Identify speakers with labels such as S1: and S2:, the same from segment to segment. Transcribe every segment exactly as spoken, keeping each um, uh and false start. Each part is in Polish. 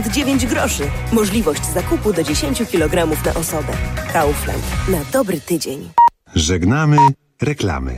S1: dziewięć groszy. Możliwość zakupu do dziesięć kilogramów na osobę. Kaufland. Na dobry tydzień.
S2: Żegnamy reklamy.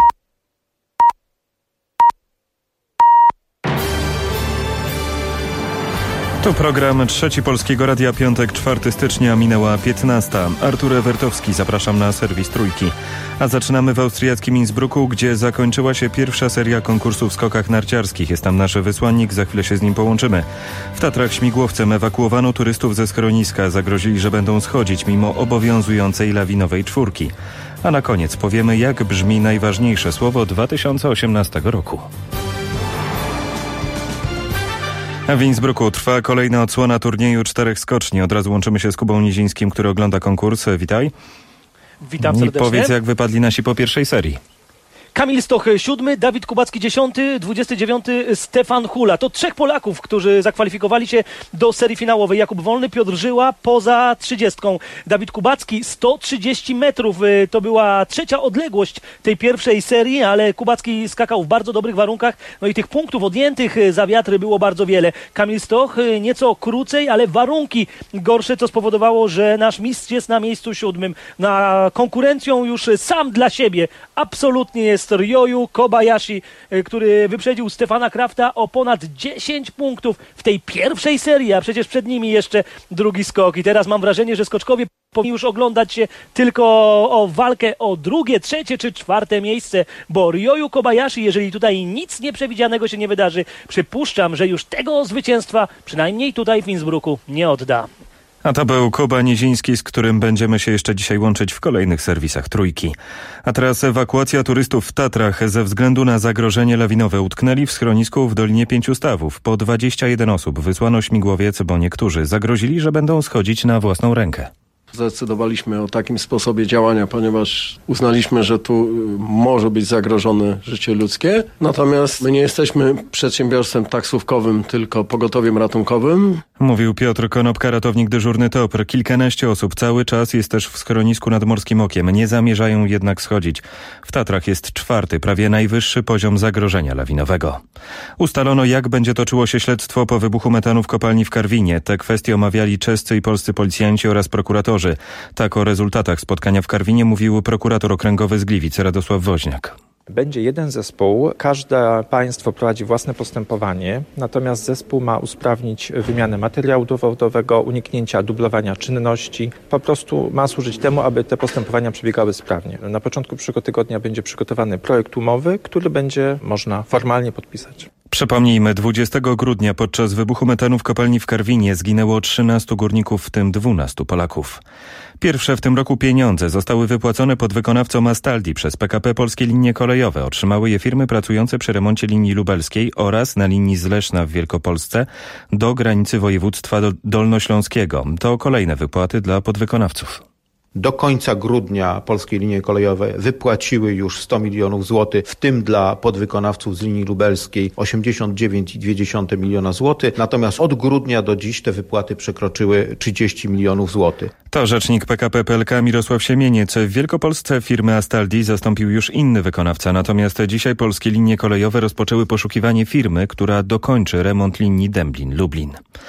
S3: To program Trzeci Polskiego Radia, piątek, czwartego stycznia, minęła piętnasta. Artur Ewertowski, zapraszam na serwis Trójki. A zaczynamy w austriackim Innsbrucku, gdzie zakończyła się pierwsza seria konkursów w skokach narciarskich. Jest tam nasz wysłannik, za chwilę się z nim połączymy. W Tatrach śmigłowcem ewakuowano turystów ze schroniska. Zagrozili, że będą schodzić mimo obowiązującej lawinowej czwórki. A na koniec powiemy, jak brzmi najważniejsze słowo dwa tysiące osiemnastego roku. A w Innsbrucku trwa kolejna odsłona turnieju czterech skoczni. Od razu łączymy się z Kubą Nizińskim, który ogląda konkurs. Witaj.
S4: Witam serdecznie.
S3: I powiedz, jak wypadli nasi po pierwszej serii.
S4: Kamil Stoch siódmy, Dawid Kubacki dziesiąty, dwudziesty dziewiąty Stefan Hula. To trzech Polaków, którzy zakwalifikowali się do serii finałowej. Jakub Wolny, Piotr Żyła poza trzydziestką. Dawid Kubacki sto trzydzieści metrów. To była trzecia odległość tej pierwszej serii, ale Kubacki skakał w bardzo dobrych warunkach. No i tych punktów odjętych za wiatry było bardzo wiele. Kamil Stoch nieco krócej, ale warunki gorsze, co spowodowało, że nasz mistrz jest na miejscu siódmym. Na konkurencją już sam dla siebie absolutnie jest Ryoyu Kobayashi, który wyprzedził Stefana Krafta o ponad dziesięć punktów w tej pierwszej serii, a przecież przed nimi jeszcze drugi skok. I teraz mam wrażenie, że skoczkowie powinni już oglądać się tylko o walkę o drugie, trzecie czy czwarte miejsce, bo Ryoyu Kobayashi, jeżeli tutaj nic nieprzewidzianego się nie wydarzy, przypuszczam, że już tego zwycięstwa, przynajmniej tutaj w Innsbrucku, nie odda.
S3: A to był Kuba Niziński, z którym będziemy się jeszcze dzisiaj łączyć w kolejnych serwisach Trójki. A teraz ewakuacja turystów w Tatrach. Ze względu na zagrożenie lawinowe utknęli w schronisku w Dolinie Pięciu Stawów. Po dwadzieścia jeden osób wysłano śmigłowiec, bo niektórzy zagrozili, że będą schodzić na własną rękę.
S5: Zdecydowaliśmy o takim sposobie działania, ponieważ uznaliśmy, że tu może być zagrożone życie ludzkie. Natomiast my nie jesteśmy przedsiębiorstwem taksówkowym, tylko pogotowiem ratunkowym.
S3: Mówił Piotr Konopka, ratownik dyżurny T O P R. Kilkanaście osób cały czas jest też w schronisku nad Morskim Okiem. Nie zamierzają jednak schodzić. W Tatrach jest czwarty, prawie najwyższy poziom zagrożenia lawinowego. Ustalono, jak będzie toczyło się śledztwo po wybuchu metanu w kopalni w Karwinie. Te kwestie omawiali czescy i polscy policjanci oraz prokuratorzy. Tak o rezultatach spotkania w Karwinie mówił prokurator okręgowy z Gliwic Radosław Woźniak.
S6: Będzie jeden zespół, każde państwo prowadzi własne postępowanie, natomiast zespół ma usprawnić wymianę materiału dowodowego, uniknięcia dublowania czynności. Po prostu ma służyć temu, aby te postępowania przebiegały sprawnie. Na początku przyszłego tygodnia będzie przygotowany projekt umowy, który będzie można formalnie podpisać.
S3: Przypomnijmy, dwudziestego grudnia podczas wybuchu metanu w kopalni w Karwinie zginęło trzynastu górników, w tym dwunastu Polaków. Pierwsze w tym roku pieniądze zostały wypłacone podwykonawcom Astaldi przez P K P Polskie Linie Kolejowe. Otrzymały je firmy pracujące przy remoncie linii lubelskiej oraz na linii z Leszna w Wielkopolsce do granicy województwa dolnośląskiego. To kolejne wypłaty dla podwykonawców.
S7: Do końca grudnia Polskie Linie Kolejowe wypłaciły już sto milionów złotych, w tym dla podwykonawców z linii lubelskiej osiemdziesiąt dziewięć przecinek dwa miliona złotych. Natomiast od grudnia do dziś te wypłaty przekroczyły trzydzieści milionów złotych.
S3: To rzecznik P K P P L K Mirosław Siemieniec. W Wielkopolsce firmy Astaldi zastąpił już inny wykonawca, natomiast dzisiaj Polskie Linie Kolejowe rozpoczęły poszukiwanie firmy, która dokończy remont linii Dęblin-Lublin.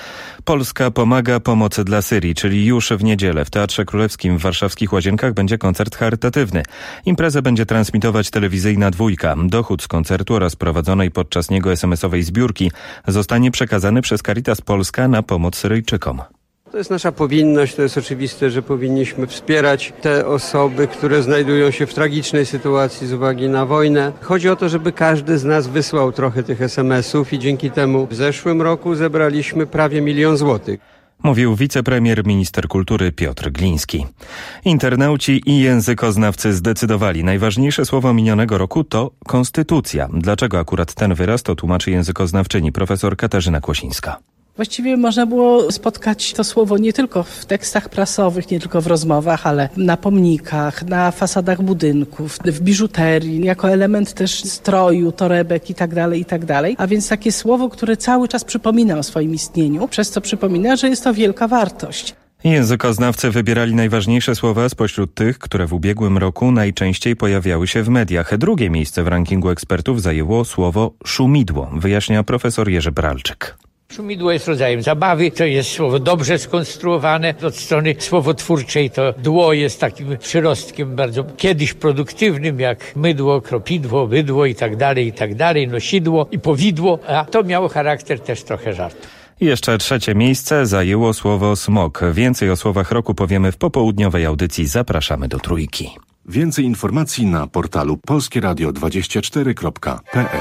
S3: Polska pomaga pomocy dla Syrii, czyli już w niedzielę w Teatrze Królewskim w warszawskich Łazienkach będzie koncert charytatywny. Imprezę będzie transmitować telewizyjna Dwójka. Dochód z koncertu oraz prowadzonej podczas niego es em esowej zbiórki zostanie przekazany przez Caritas Polska na pomoc Syryjczykom.
S8: To jest nasza powinność, to jest oczywiste, że powinniśmy wspierać te osoby, które znajdują się w tragicznej sytuacji z uwagi na wojnę. Chodzi o to, żeby każdy z nas wysłał trochę tych es em esów i dzięki temu w zeszłym roku zebraliśmy prawie milion złotych.
S3: Mówił wicepremier, minister kultury Piotr Gliński. Internauci i językoznawcy zdecydowali. Najważniejsze słowo minionego roku to konstytucja. Dlaczego akurat ten wyraz, to tłumaczy językoznawczyni profesor Katarzyna Kłosińska.
S9: Właściwie można było spotkać to słowo nie tylko w tekstach prasowych, nie tylko w rozmowach, ale na pomnikach, na fasadach budynków, w biżuterii, jako element też stroju, torebek i tak dalej, i tak dalej. A więc takie słowo, które cały czas przypomina o swoim istnieniu, przez co przypomina, że jest to wielka wartość.
S3: Językoznawcy wybierali najważniejsze słowa spośród tych, które w ubiegłym roku najczęściej pojawiały się w mediach. Drugie miejsce w rankingu ekspertów zajęło słowo szumidło, wyjaśnia profesor Jerzy Bralczyk.
S10: Szumidło jest rodzajem zabawy, to jest słowo dobrze skonstruowane. Od strony słowotwórczej to dło jest takim przyrostkiem bardzo kiedyś produktywnym, jak mydło, kropidło, bydło i tak dalej, i tak dalej, nosidło i powidło, a to miało charakter też trochę żartu.
S3: I jeszcze trzecie miejsce zajęło słowo smog. Więcej o słowach roku powiemy w popołudniowej audycji. Zapraszamy do Trójki.
S2: Więcej informacji na portalu polskie radio dwadzieścia cztery kropka p l.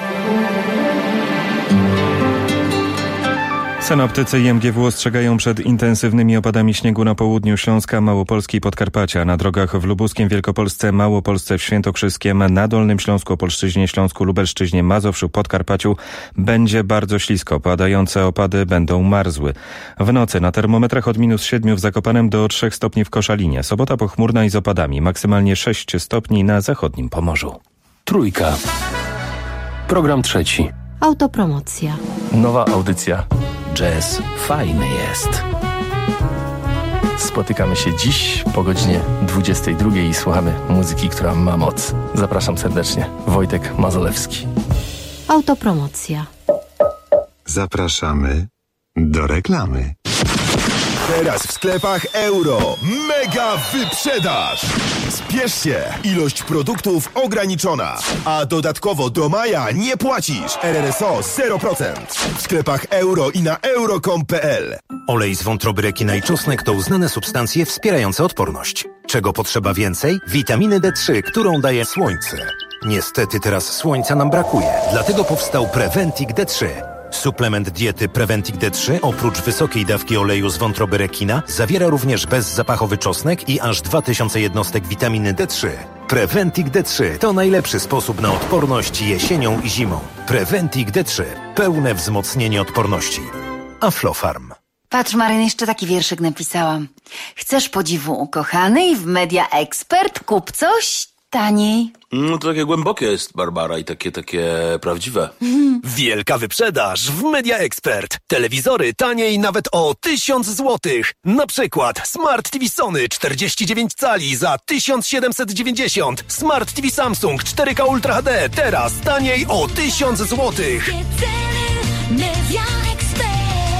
S3: Synoptycy i M G W ostrzegają przed intensywnymi opadami śniegu na południu Śląska, Małopolski i Podkarpacia. Na drogach w Lubuskiem, Wielkopolsce, Małopolsce, w Świętokrzyskiem, na Dolnym Śląsku, Opolszczyźnie, Śląsku, Lubelszczyźnie, Mazowszu, Podkarpaciu będzie bardzo ślisko. Padające opady będą marzły. W nocy na termometrach od minus siedmiu w Zakopanem do trzech stopni w Koszalinie. Sobota pochmurna i z opadami. Maksymalnie sześć stopni na zachodnim Pomorzu.
S11: Trójka. Program trzeci.
S12: Autopromocja.
S11: Nowa audycja. Jazz fajny jest. Spotykamy się dziś po godzinie dwudziestej drugiej i słuchamy muzyki, która ma moc. Zapraszam serdecznie. Wojtek Mazolewski.
S12: Autopromocja.
S2: Zapraszamy do reklamy.
S13: Teraz w sklepach Euro. Mega wyprzedaż! Spiesz się! Ilość produktów ograniczona. A dodatkowo do maja nie płacisz. R R S O zero procent. W sklepach Euro i na euro kropka com kropka p l.
S14: Olej z wątroby rekina i czosnek to uznane substancje wspierające odporność. Czego potrzeba więcej? Witaminy D trzy, którą daje słońce. Niestety teraz słońca nam brakuje. Dlatego powstał Preventic D trzy. Suplement diety Preventic D trzy oprócz wysokiej dawki oleju z wątroby rekina zawiera również bezzapachowy czosnek i aż dwa tysiące jednostek witaminy D trzy. Preventic D trzy to najlepszy sposób na odporność jesienią i zimą. Preventic D trzy. Pełne wzmocnienie odporności. Aflofarm.
S15: Patrz, Maryn, jeszcze taki wierszyk napisałam. Chcesz podziwu ukochany i w Media Expert kup coś taniej.
S16: No to takie głębokie jest, Barbara, i takie, takie prawdziwe.
S17: Wielka wyprzedaż w Media Expert. Telewizory taniej nawet o tysiąc złotych. Na przykład Smart T V Sony czterdzieści dziewięć cali za tysiąc siedemset dziewięćdziesiąt. Smart T V Samsung cztery K Ultra H D teraz taniej o tysiąc złotych.
S18: Media Expert.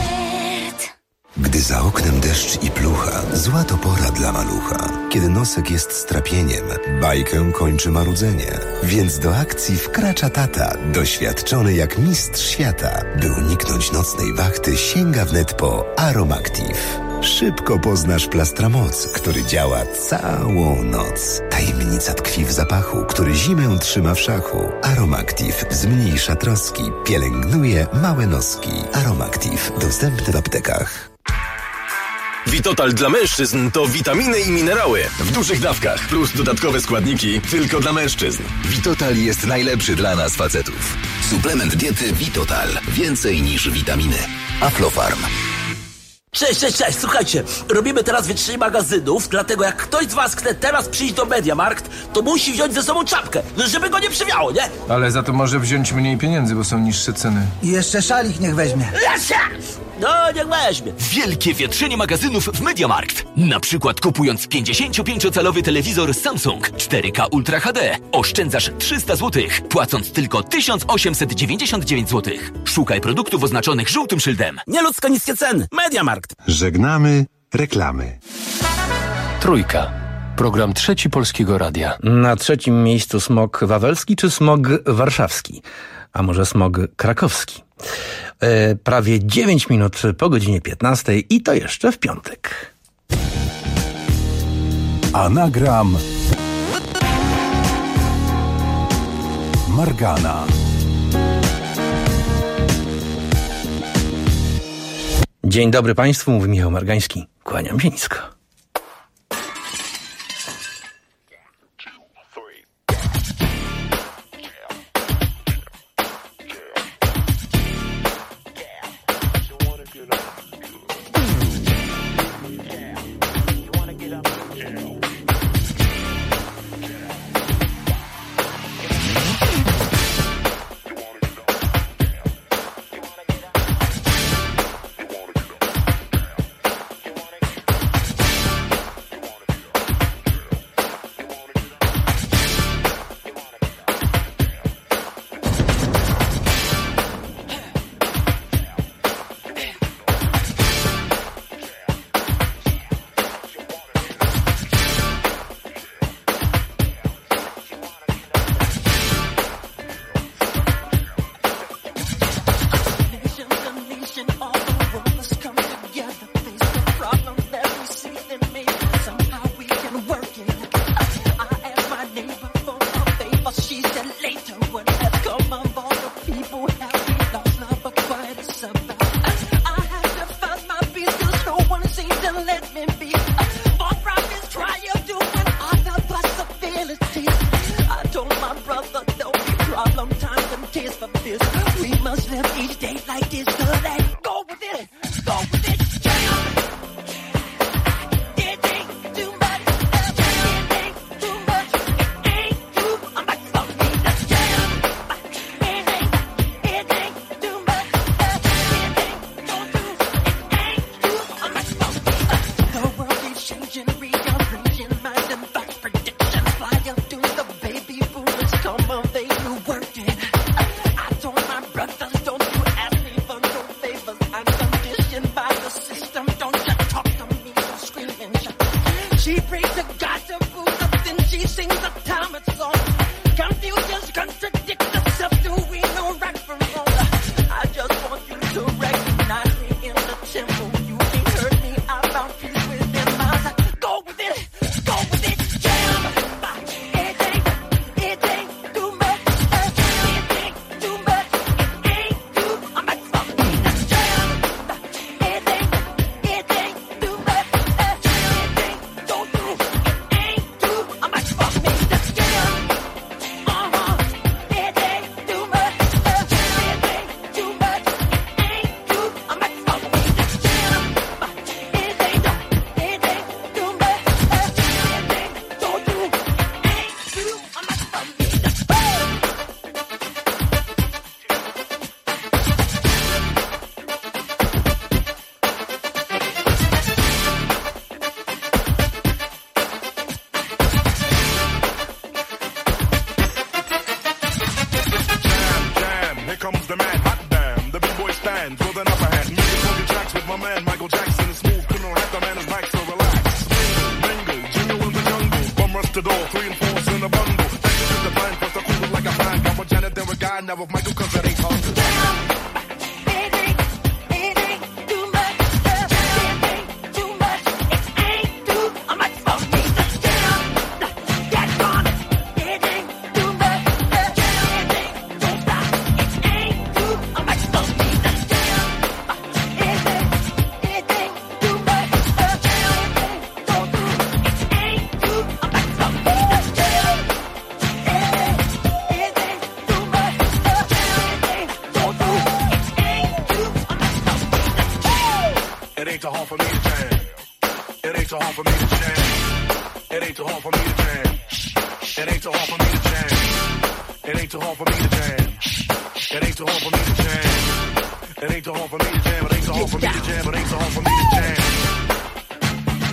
S19: Gdy za oknem deszcz i plucha, zła to pora dla malucha. Kiedy nosek jest strapieniem, bajkę kończy marudzenie. Więc do akcji wkracza tata, doświadczony jak mistrz świata. By uniknąć nocnej wachty, sięga wnet po Aromactive. Szybko poznasz Plastramoc, który działa całą noc. Tajemnica tkwi w zapachu, który zimę trzyma w szachu. Aromactive zmniejsza troski, pielęgnuje małe noski. Aromactive dostępny w aptekach.
S17: Vitotal dla mężczyzn to witaminy i minerały w dużych dawkach plus dodatkowe składniki tylko dla mężczyzn.
S19: Vitotal jest najlepszy dla nas facetów. Suplement diety Vitotal. Więcej niż witaminy. Aflofarm.
S20: Cześć, cześć, cześć, słuchajcie, robimy teraz wytrzyj magazynów, dlatego jak ktoś z was chce teraz przyjść do Mediamarkt, to musi wziąć ze sobą czapkę, żeby go nie przywiało, nie?
S21: Ale za to może wziąć mniej pieniędzy, bo są niższe ceny.
S22: I jeszcze szalik niech weźmie.
S20: No, niech weźmie.
S17: Wielkie wietrzenie magazynów w Mediamarkt. Na przykład kupując pięćdziesięciopięciocalowy telewizor Samsung cztery K Ultra H D oszczędzasz trzysta złotych, płacąc tylko tysiąc osiemset dziewięćdziesiąt dziewięć złotych. Szukaj produktów oznaczonych żółtym szyldem.
S20: Nieludzko niskie ceny. Mediamarkt.
S2: Żegnamy reklamy.
S11: Trójka. Program trzeci Polskiego Radia.
S23: Na trzecim miejscu smog wawelski czy smog warszawski? A może smog krakowski? E, prawie dziewięć minut po godzinie piętnastej i to jeszcze w piątek.
S13: Anagram Margana.
S23: Dzień dobry Państwu, mówi Michał Margański. Kłaniam się nisko.
S18: let me be. Far from this trial, doing other possibilities. I told my brother, don't be problem, time and tears for this. We must live each day like this, so let's go with it, go with it, jam. It ain't too much, it ain't too much, it ain't too much for me to jam. It ain't, it ain't too much, it ain't too, it ain't too much for me. The world is changing, rearranging mind and thought predictions. Fly up to the baby boomers, come of age, who working. I told my brothers, don't you ask me for no favors. I'm conditioned by the system. Don't you talk to me, so scream and shout. She prays to God to boost up, then she sings a Thomas song. Confusions contradict themselves. Do we know right from wrong? I just want you to recognize me in the temple. You ain't heard me. I found peace within my life. Go with it, go with it, jam. It ain't, it ain't too much. It ain't too much. It ain't too much for me to jam. It ain't, it ain't too much. It ain't so true. It ain't too much for me to jam. Uh-huh. It ain't too much. It ain't too much. It ain't too much for me to jam. It ain't, it ain't too much. It ain't so true. It ain't too much for me to jam.
S1: Jam, here comes the man, hot damn. The B-boy stands with an upper hand. Making funky tracks with my man Michael Jackson. Is smooth, couldn't have the man is back, so relax. Mingle, jingle in the jungle. Bum rush the door, three and four's in a bundle. Thanks to the plan, first I cool it like a fan. Got my Janet, then a guy, now with Michael, cause that ain't hard.
S18: It ain't, it ain't too much. It ain't too much. It ain't too much for me to jam. Get on it. It ain't too much. It ain't, don't stop. It ain't too much for me to jam. It ain't, it ain't too much. It ain't, don't do. It ain't too much for me to jam. It ain't, it ain't too much. It ain't, don't do. It ain't too much for me to jam.
S1: It ain't too hard for me to jam. It ain't too hard for me to jam. It ain't too hard for me to jam. It ain't too hard for me to jam. It ain't too hard for me to jam. It ain't too hard for me to jam. It ain't too hard for me to jam. It ain't too hard for me to jam. It ain't too hard for me to jam.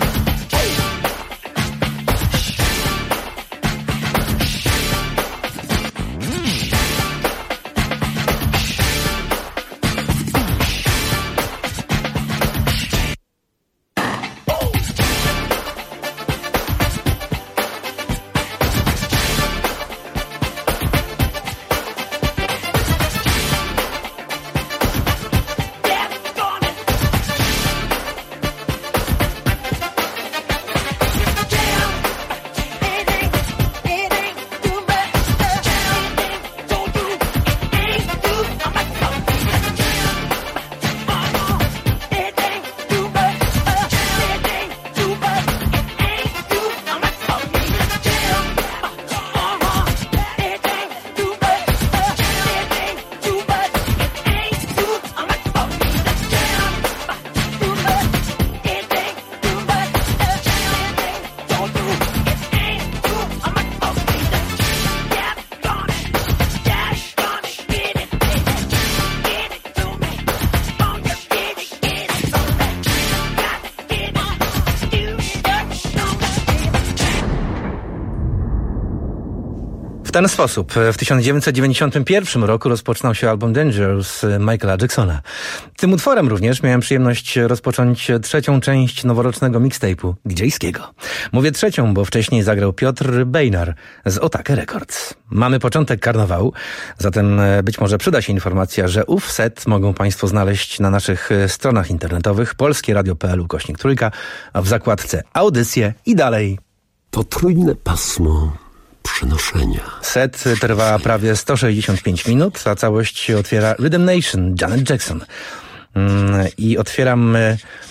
S23: W ten sposób w tysiąc dziewięćset dziewięćdziesiątym pierwszym roku rozpoczynał się album Dangerous Michaela Jacksona. Tym utworem również miałem przyjemność rozpocząć trzecią część noworocznego mixtape'u didżejskiego. Mówię trzecią, bo wcześniej zagrał Piotr Bejnar z Otake Records. Mamy początek karnawału, zatem być może przyda się informacja, że ów set mogą Państwo znaleźć na naszych stronach internetowych polskieradio kropka p l ukośnik trójka, a w zakładce audycje i dalej.
S4: To trójne pasmo przenoszenia.
S23: Set trwa prawie sto sześćdziesiąt pięć minut, a całość otwiera Rhythm Nation, Janet Jackson. I otwieram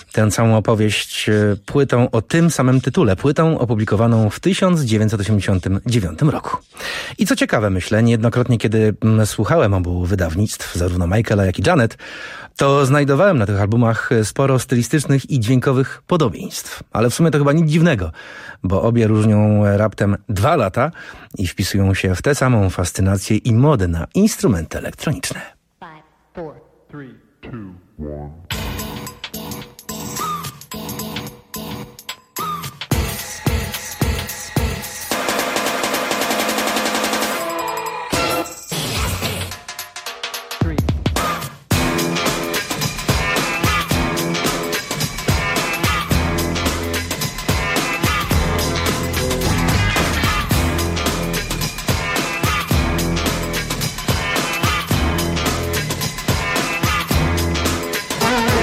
S23: tę całą opowieść płytą o tym samym tytule, płytą opublikowaną w tysiąc dziewięćset osiemdziesiątym dziewiątym roku. I co ciekawe, myślę, niejednokrotnie kiedy słuchałem obu wydawnictw, zarówno Michaela, jak i Janet, to znajdowałem na tych albumach sporo stylistycznych i dźwiękowych podobieństw. Ale w sumie to chyba nic dziwnego, bo obie różnią raptem dwa lata i wpisują się w tę samą fascynację i modę na instrumenty elektroniczne.
S18: Five, four, three, two, one. Thank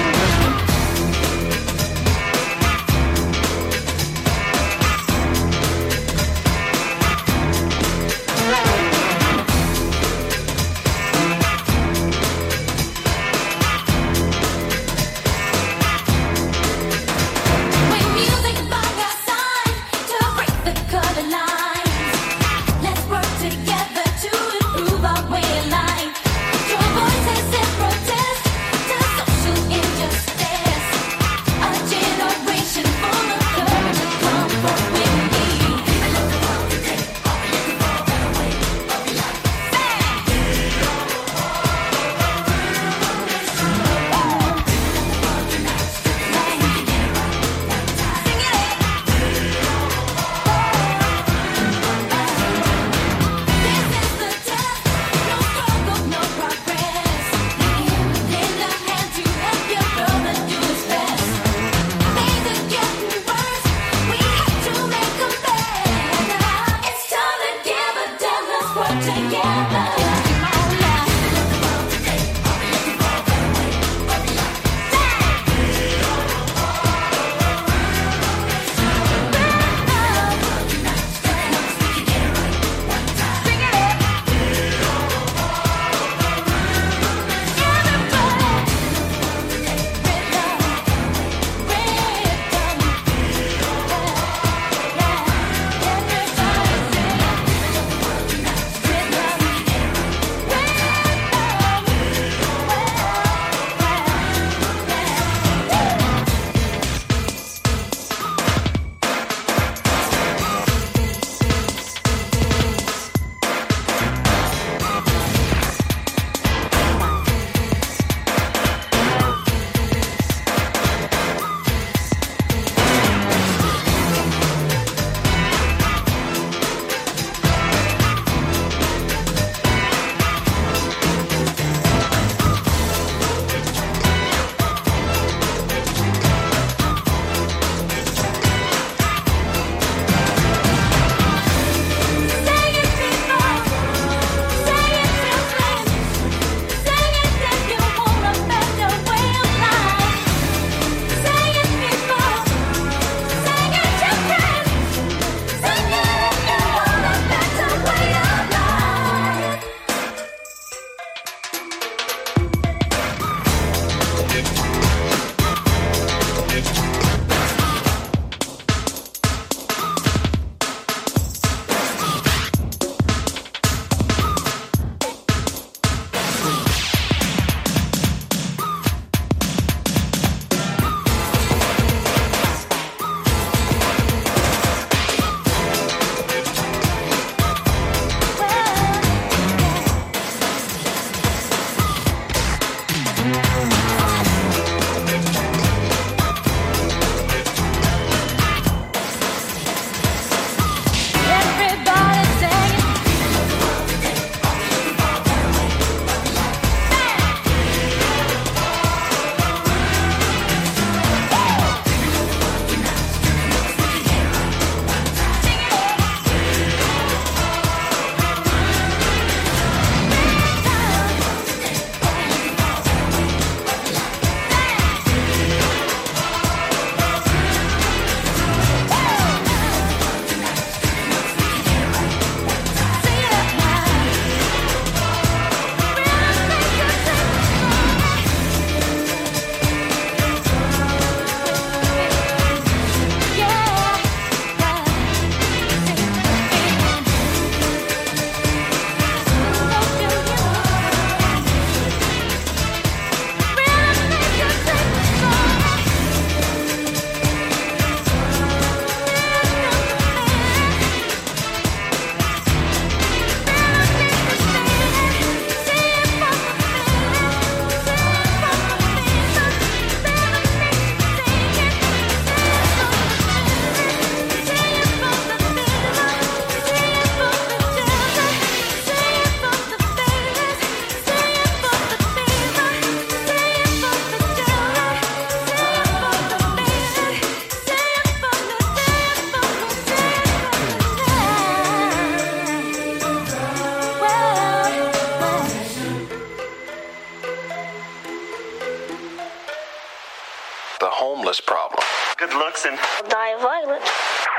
S5: this problem.
S6: Good looks and
S18: Die of violence.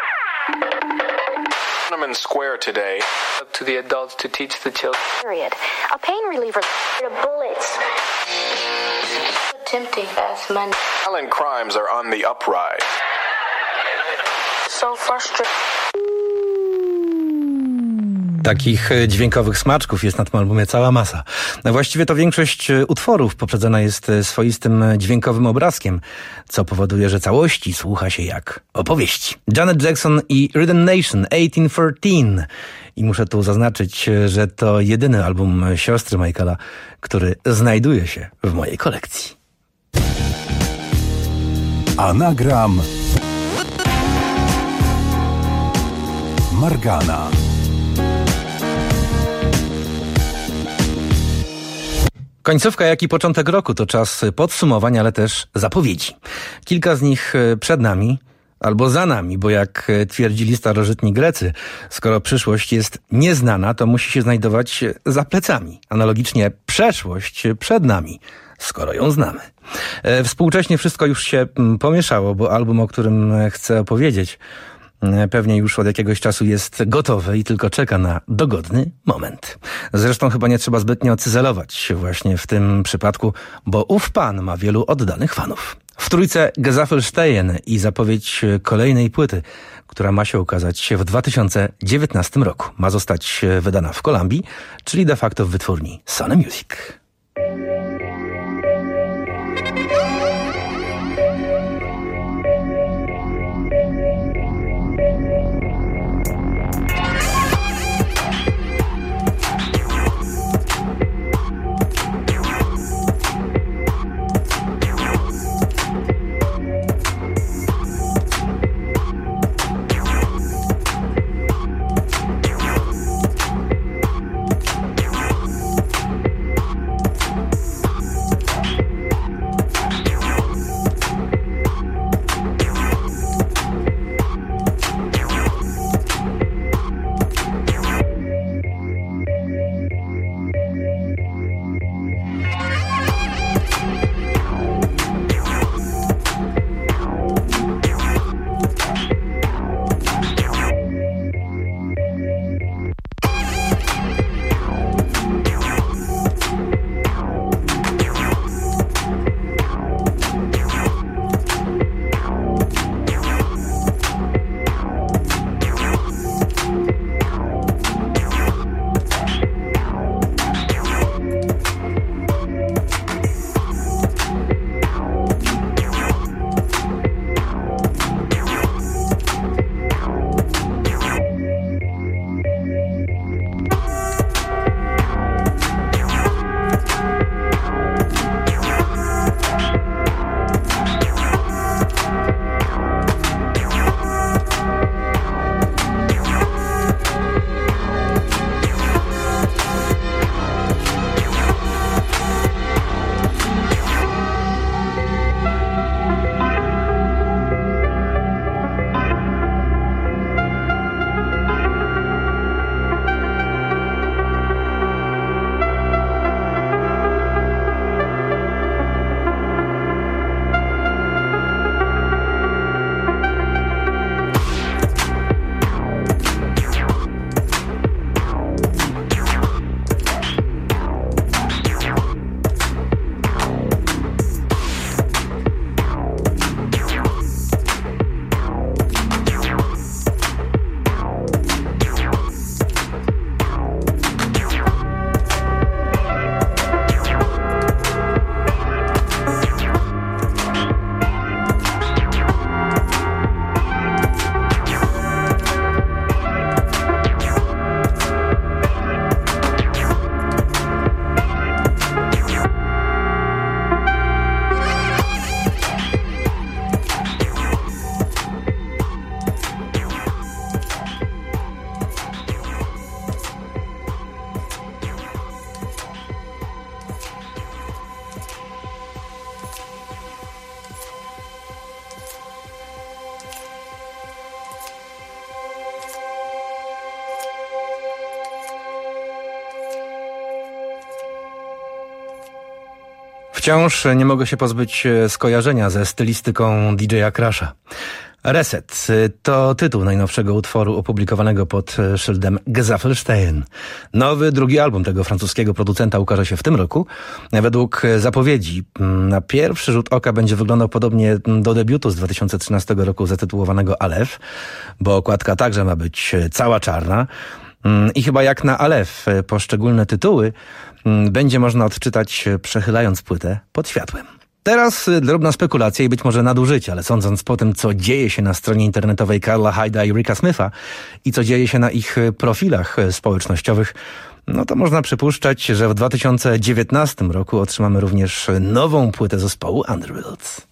S5: Tiananmen Square today.
S22: Up to the adults to teach the children.
S18: Period. A pain reliever. The bullets. Tempting fast money.
S5: Violent crimes are on the uprise.
S18: So frustrating.
S23: Takich dźwiękowych smaczków jest na tym albumie cała masa. Właściwie to większość utworów poprzedzona jest swoistym dźwiękowym obrazkiem, co powoduje, że całości słucha się jak opowieści. Janet Jackson i Rhythm Nation osiemnaście trzynaście. I muszę tu zaznaczyć, że to jedyny album siostry Michaela, który znajduje się w mojej kolekcji.
S13: Anagram Margana.
S23: Końcówka, jak i początek roku to czas podsumowań, ale też zapowiedzi. Kilka z nich przed nami, albo za nami, bo jak twierdzili starożytni Grecy, skoro przyszłość jest nieznana, to musi się znajdować za plecami. Analogicznie przeszłość przed nami, skoro ją znamy. Współcześnie wszystko już się pomieszało, bo album, o którym chcę opowiedzieć, pewnie już od jakiegoś czasu jest gotowy i tylko czeka na dogodny moment. Zresztą chyba nie trzeba zbytnio cyzelować właśnie w tym przypadku, bo ów pan ma wielu oddanych fanów. W trójce Gesaffelstein i zapowiedź kolejnej płyty, która ma się ukazać w dwa tysiące dziewiętnastym roku. Ma zostać wydana w Kolumbii, czyli de facto w wytwórni Sony Music. Wciąż nie mogę się pozbyć skojarzenia ze stylistyką D J Crusha. Reset to tytuł najnowszego utworu opublikowanego pod szyldem Gesaffelstein. Nowy, drugi album tego francuskiego producenta ukaże się w tym roku. Według zapowiedzi na pierwszy rzut oka będzie wyglądał podobnie do debiutu z dwa tysiące trzynastego roku zatytułowanego Aleph, bo okładka także ma być cała czarna. I chyba jak na Aleph poszczególne tytuły będzie można odczytać przechylając płytę pod światłem. Teraz drobna spekulacja i być może nadużycie, ale sądząc po tym, co dzieje się na stronie internetowej Carla Hyde'a i Ricka Smitha i co dzieje się na ich profilach społecznościowych, no to można przypuszczać, że w dwa tysiące dziewiętnastym roku otrzymamy również nową płytę zespołu Underworld.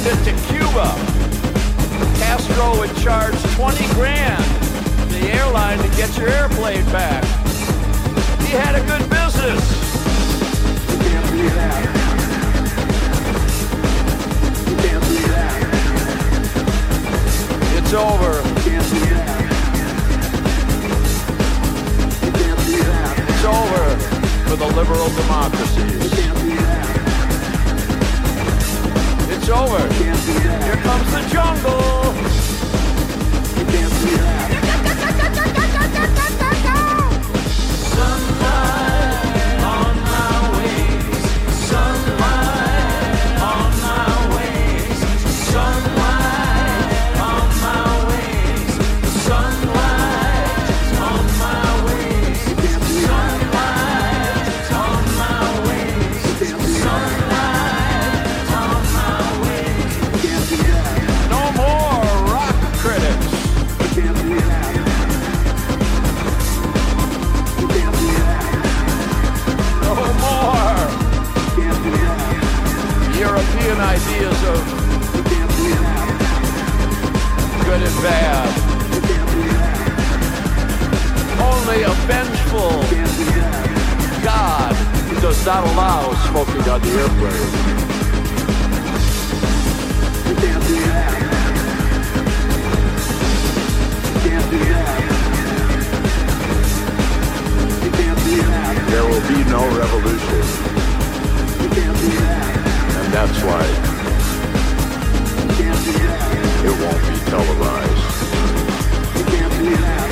S6: send it to Cuba. Castro would charge twenty grand to the airline to get your airplane back. He had a good business. You can't believe that. You can't believe that. It's over. You can't believe that. You can't believe that. It's over for the liberal democracies. You can't believe that. It's over. You can't believe that. Here comes the jungle. You can't believe that. Sunlight on my ways. Sunlight on my ways. Sunlight on my ways. Sunlight on my ways. Sunlight on my ways. Sunlight on my ways. No more rock critics. No more European ideas of good and bad. Only a vengeful God does not allow smoking on the airplane. You can't do that. You can't do that. You can't do that. There will be no revolution. You can't do that. And that's why you can't do that. It won't be televised. You can't do that.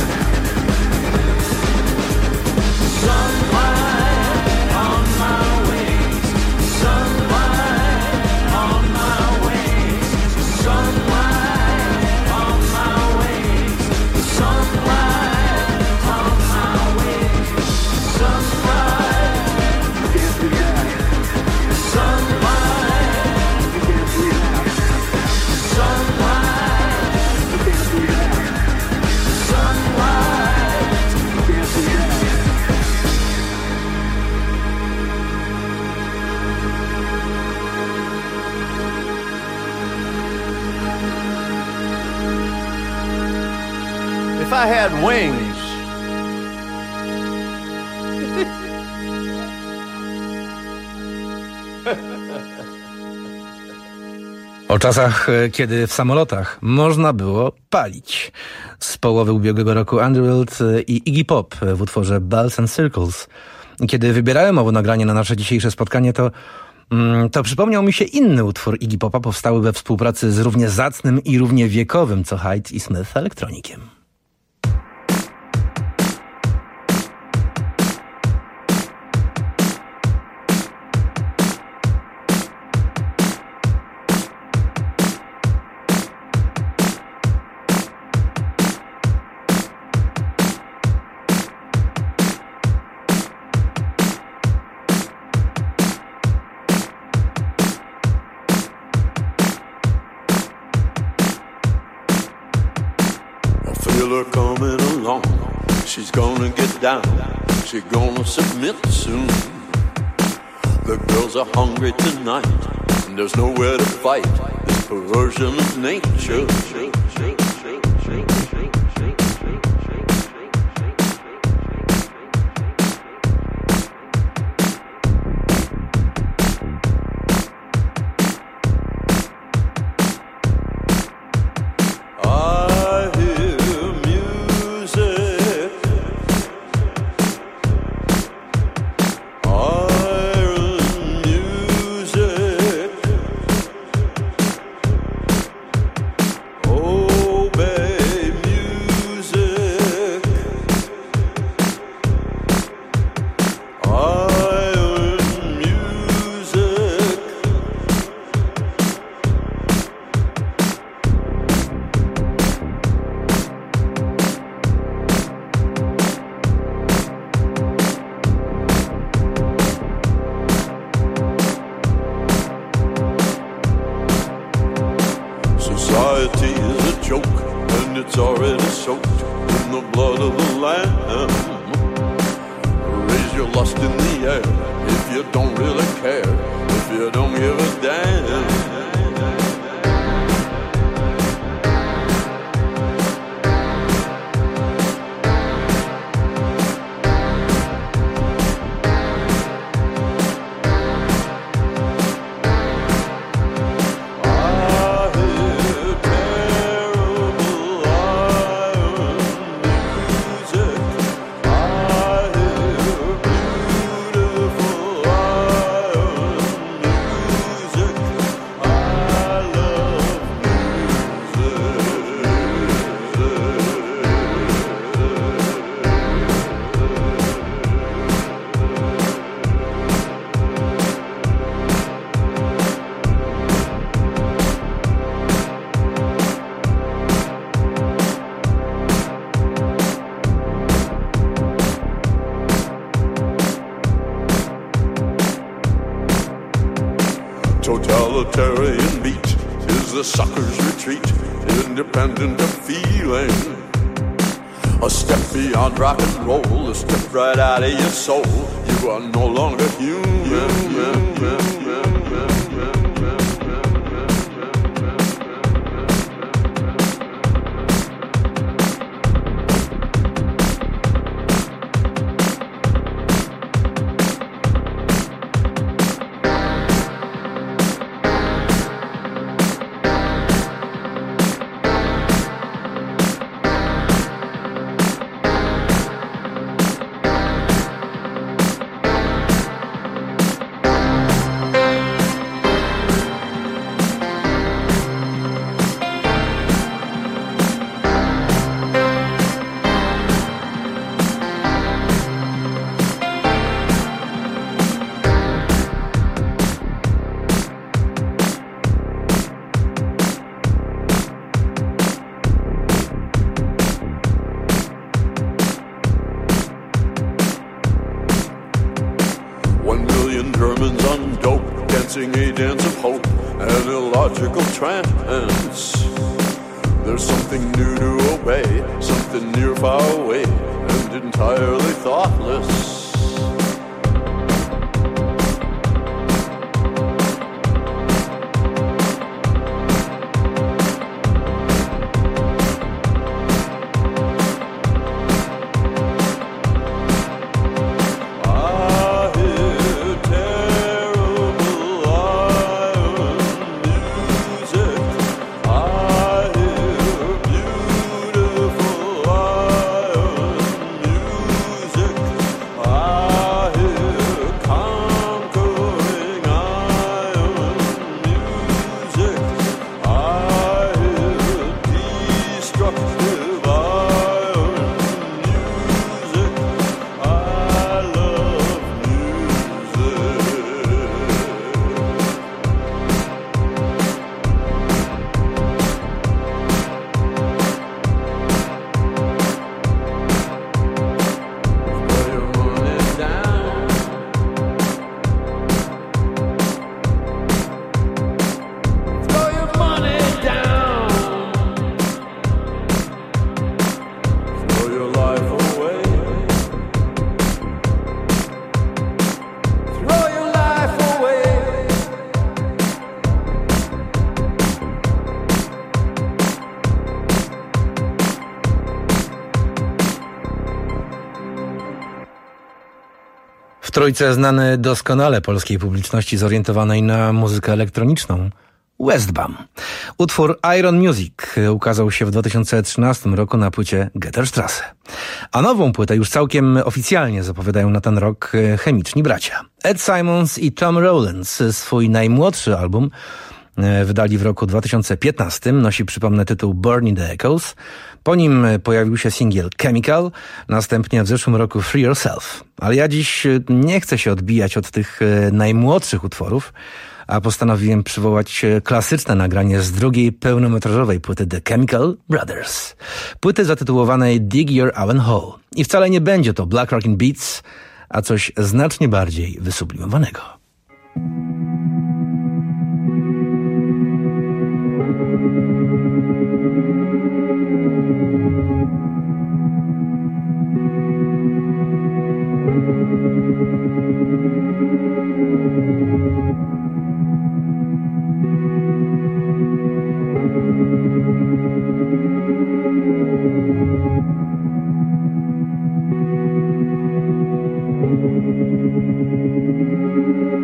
S6: Sunlight on my ways. Sunlight on my ways. Sunlight on my ways. Sunlight on my ways. Sunlight. You can't do that. Sunlight. You can't do that. Sunlight. You can't do that. Sunlight. You can't do that. If I had wings,
S23: O czasach, kiedy w samolotach można było palić. Z połowy ubiegłego roku Underworld i Iggy Pop w utworze Bells and Circles. Kiedy wybierałem owo nagranie na nasze dzisiejsze spotkanie, to, to przypomniał mi się inny utwór Iggy Popa, powstały we współpracy z równie zacnym i równie wiekowym co Hyde i Smith elektronikiem.
S7: She's gonna get down, she's gonna submit soon. The girls are hungry tonight, and there's nowhere to fight this perversion of nature. Society is a joke, and it's already soaked in the blood of the Lamb. Raise your lust in the air if you don't really care, if you don't give a damn. Totalitarian beat is the sucker's retreat, independent of feeling. A step beyond rock and roll, a step right out of your soul. You are no longer human. There's something new to obey, something near, far away, and entirely thoughtless.
S23: W trójce znany doskonale polskiej publiczności zorientowanej na muzykę elektroniczną Westbam. Utwór Iron Music ukazał się w dwa tysiące trzynastym roku na płycie Getterstrasse. A nową płytę już całkiem oficjalnie zapowiadają na ten rok chemiczni bracia. Ed Simons i Tom Rowlands swój najmłodszy album wydali w roku dwa tysiące piętnastym. Nosi, przypomnę, tytuł Burn in the Echoes. Po nim pojawił się singiel Chemical, następnie w zeszłym roku Free Yourself. Ale ja dziś nie chcę się odbijać od tych najmłodszych utworów, a postanowiłem przywołać klasyczne nagranie z drugiej pełnometrażowej płyty The Chemical Brothers. Płyty zatytułowanej Dig Your Own Hole. I wcale nie będzie to Black Rockin' Beats, a coś znacznie bardziej wysublimowanego.
S18: Thank you.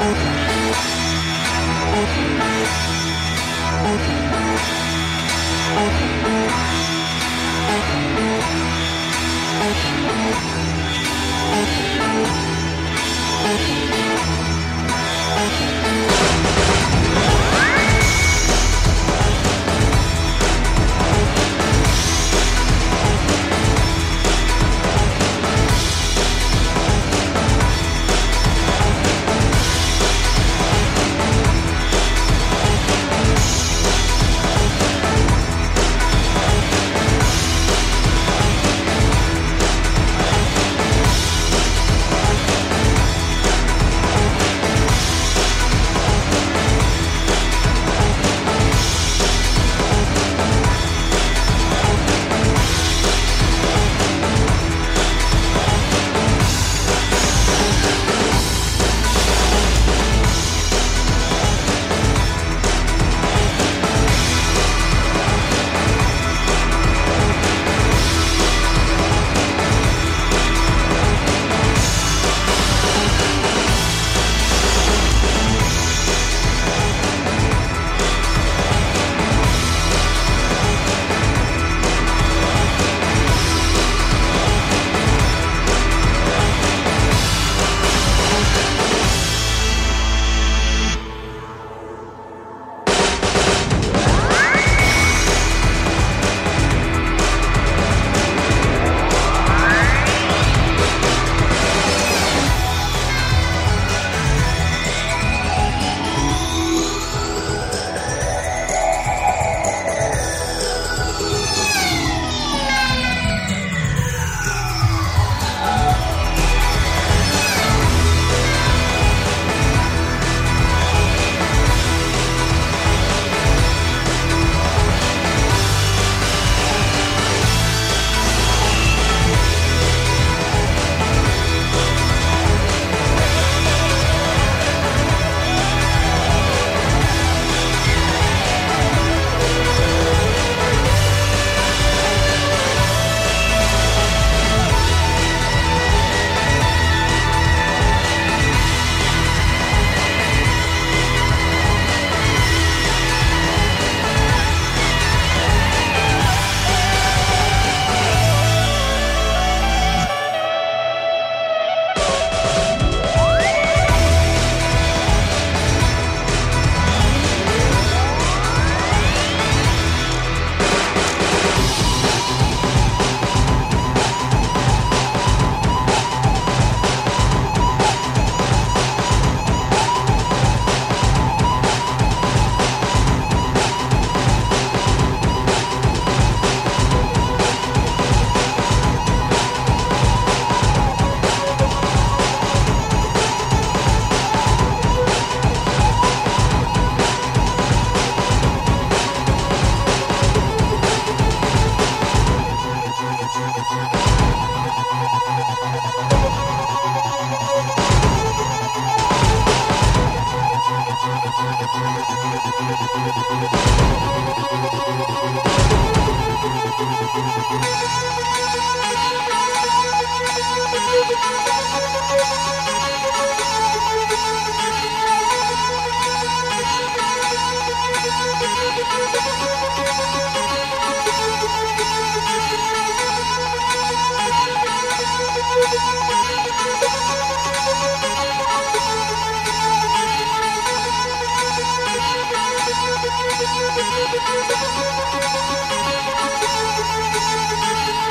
S18: Thank you.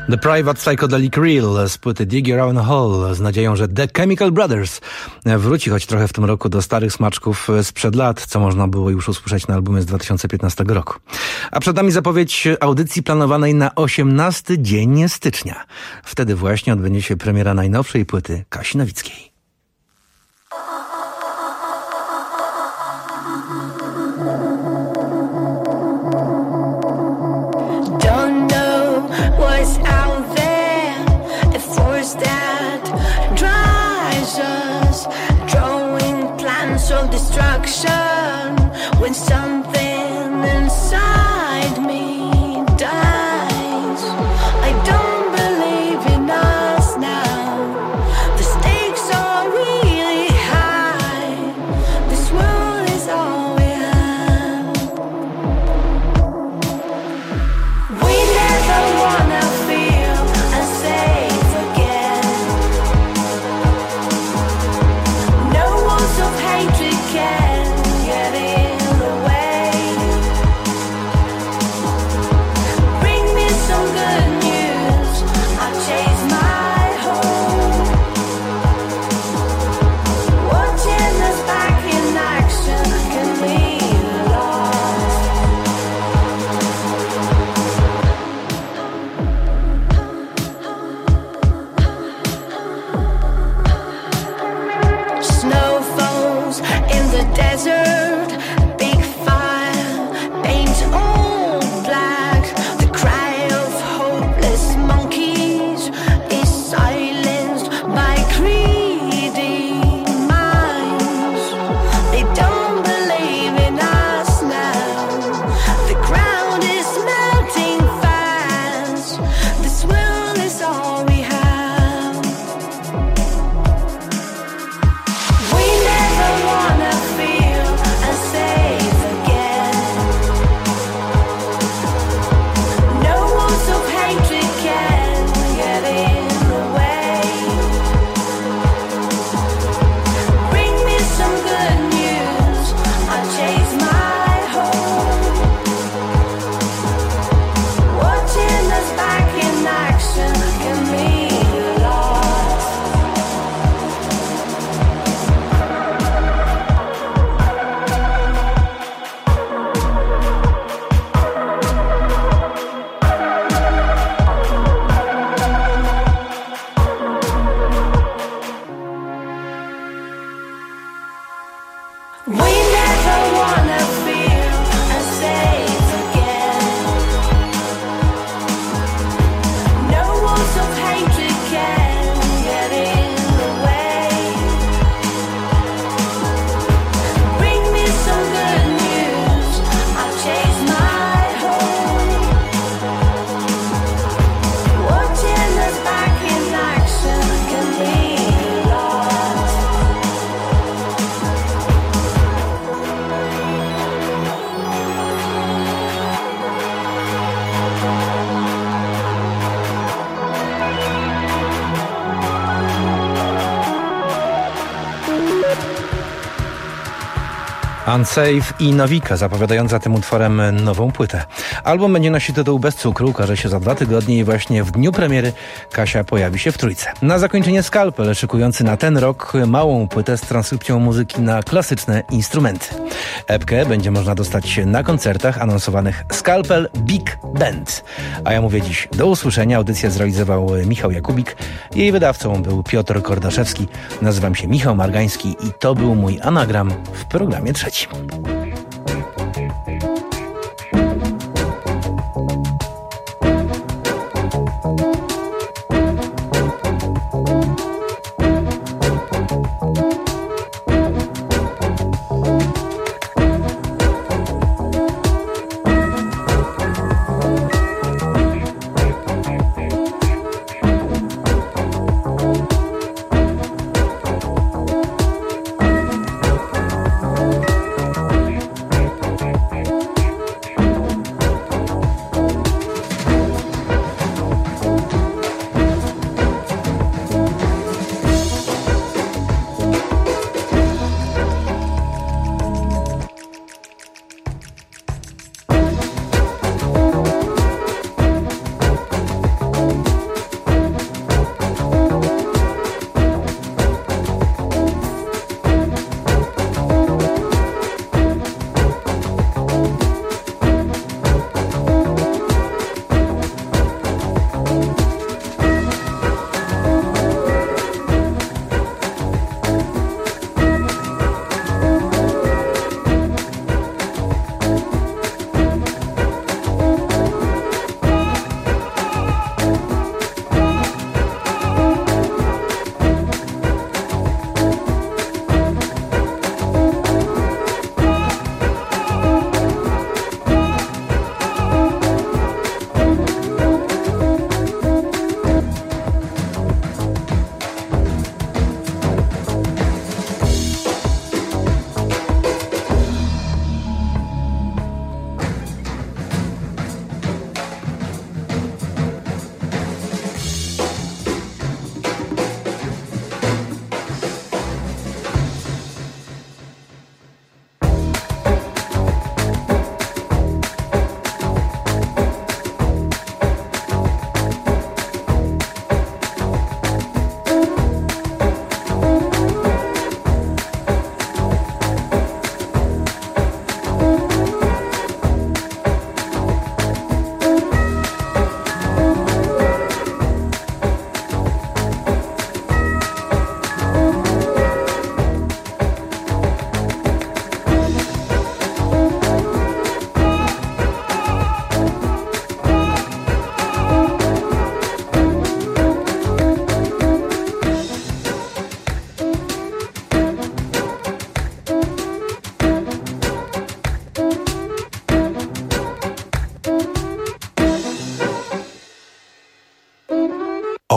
S23: The Private Psychedelic Reel z płyty Dig Around a Hole z nadzieją, że The Chemical Brothers wróci choć trochę w tym roku do starych smaczków sprzed lat, co można było już usłyszeć na albumie z dwa tysiące piętnastego roku. A przed nami zapowiedź audycji planowanej na osiemnasty dzień stycznia. Wtedy właśnie odbędzie się premiera najnowszej płyty Kasi Nowickiej.
S18: Of destruction when something inside me dies. I don't believe in us now. The stakes are really high. This world is all we have. We never wanna feel unsafe again. No walls of hatred can get in the way. Bring me some good news, I'll chase my home. Watching us back in action can be lost. Snow falls in the desert, big fire paints all black. The cry of hopeless monkeys is silenced by greedy minds. They don't believe in us now. The ground is melting fast. This world is all we have. We never wanna feel unsafe again. No walls of hatred can get in the way. Bring me some good news, I'll chase my home. Watching us back in action can be lost. We never wanna feel unsafe again. No walls of hatred can get in the way. Bring me some good news, I'll chase my home. Watching us back in action can be lost.
S23: Unsafe i Nowika zapowiadająca tym utworem nową płytę. Album będzie nosić tytuł Bez cukru, ukaże się za dwa tygodnie i właśnie w dniu premiery Kasia pojawi się w Trójce. Na zakończenie Skalpel, szykujący na ten rok małą płytę z transkrypcją muzyki na klasyczne instrumenty. Epkę będzie można dostać na koncertach anonsowanych Skalpel Big Band. A ja mówię dziś do usłyszenia. Audycję zrealizował Michał Jakubik. Jej wydawcą był Piotr Kordaszewski. Nazywam się Michał Margański i to był mój anagram w programie trzecim.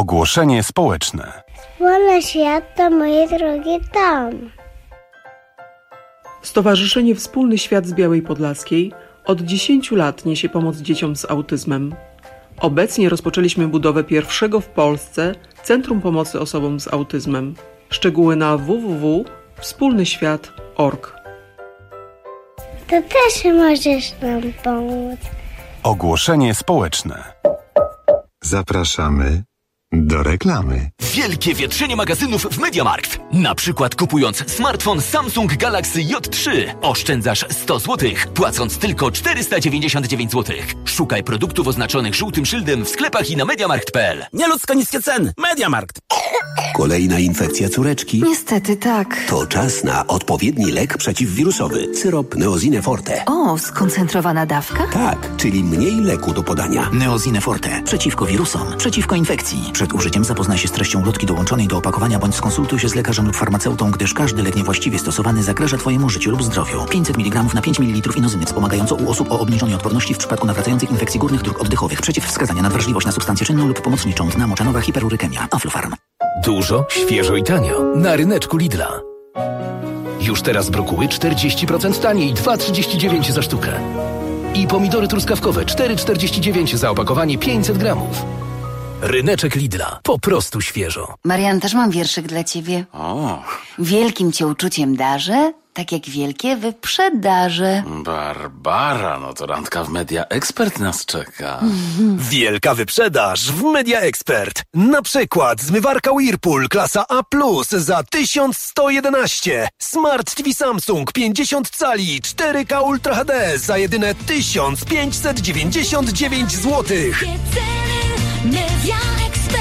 S2: Ogłoszenie społeczne.
S8: Wolny świat to moje drogie dom.
S9: Stowarzyszenie Wspólny Świat z Białej Podlaskiej od dziesięciu lat niesie pomoc dzieciom z autyzmem. Obecnie rozpoczęliśmy budowę pierwszego w Polsce Centrum Pomocy Osobom z Autyzmem. Szczegóły na w w w kropka wspólny świat kropka org.
S8: To też możesz nam pomóc.
S2: Ogłoszenie społeczne.
S19: Zapraszamy do reklamy.
S10: Wielkie wietrzenie magazynów w MediaMarkt. Na przykład kupując smartfon Samsung Galaxy J trzy oszczędzasz sto złotych, płacąc tylko czterysta dziewięćdziesiąt dziewięć złotych. Szukaj produktów oznaczonych żółtym szyldem w sklepach i na mediamarkt kropka p l.
S20: Nieludzko niskie ceny. MediaMarkt.
S24: Kolejna infekcja córeczki?
S15: Niestety tak.
S24: To czas na odpowiedni lek przeciwwirusowy. Syrop Neosine Forte.
S15: O, skoncentrowana dawka?
S24: Tak, czyli mniej leku do podania.
S25: Neosine Forte. Przeciwko wirusom, przeciwko infekcji. Przed użyciem zapoznaj się z treścią ulotki dołączonej do opakowania bądź skonsultuj się z lekarzem lub farmaceutą, gdyż każdy lek niewłaściwie stosowany zagraża Twojemu życiu lub zdrowiu. pięćset miligramów na pięć mililitrów inozyny wspomagająco u osób o obniżonej odporności w przypadku nawracających infekcji górnych dróg oddechowych. Przeciwwskazania na wrażliwość na substancję czynną lub pomocniczą. Dna moczanowa, hiperurykemia. Aflofarm.
S17: Dużo, świeżo i tanio. Na ryneczku Lidla. Już teraz brokuły czterdzieści procent taniej, dwa trzydzieści dziewięć za sztukę. I pomidory truskawkowe cztery czterdzieści dziewięć za opakowanie pięćset gramów. Ryneczek Lidla. Po prostu świeżo.
S15: Marian, też mam wierszyk dla ciebie.
S16: O,
S15: Wielkim cię uczuciem darzę, tak jak wielkie wyprzedaże.
S16: Barbara, no to randka w Media Expert nas czeka.
S17: Wielka wyprzedaż w Media Expert. Na przykład zmywarka Whirlpool klasa A plus za tysiąc sto jedenaście. Smart T V Samsung pięćdziesiąt cali cztery K Ultra H D za jedyne tysiąc pięćset dziewięćdziesiąt dziewięć złotych.
S18: Media Expert.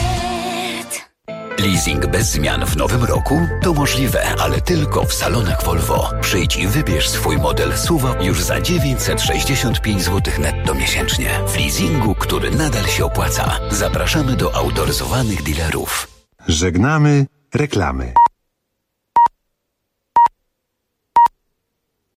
S26: Leasing bez zmian w nowym roku? To możliwe, ale tylko w salonach Volvo. Przyjdź i wybierz swój model S U V już za dziewięćset sześćdziesiąt pięć złotych netto miesięcznie. W leasingu, który nadal się opłaca. Zapraszamy do autoryzowanych dealerów.
S19: Żegnamy reklamy.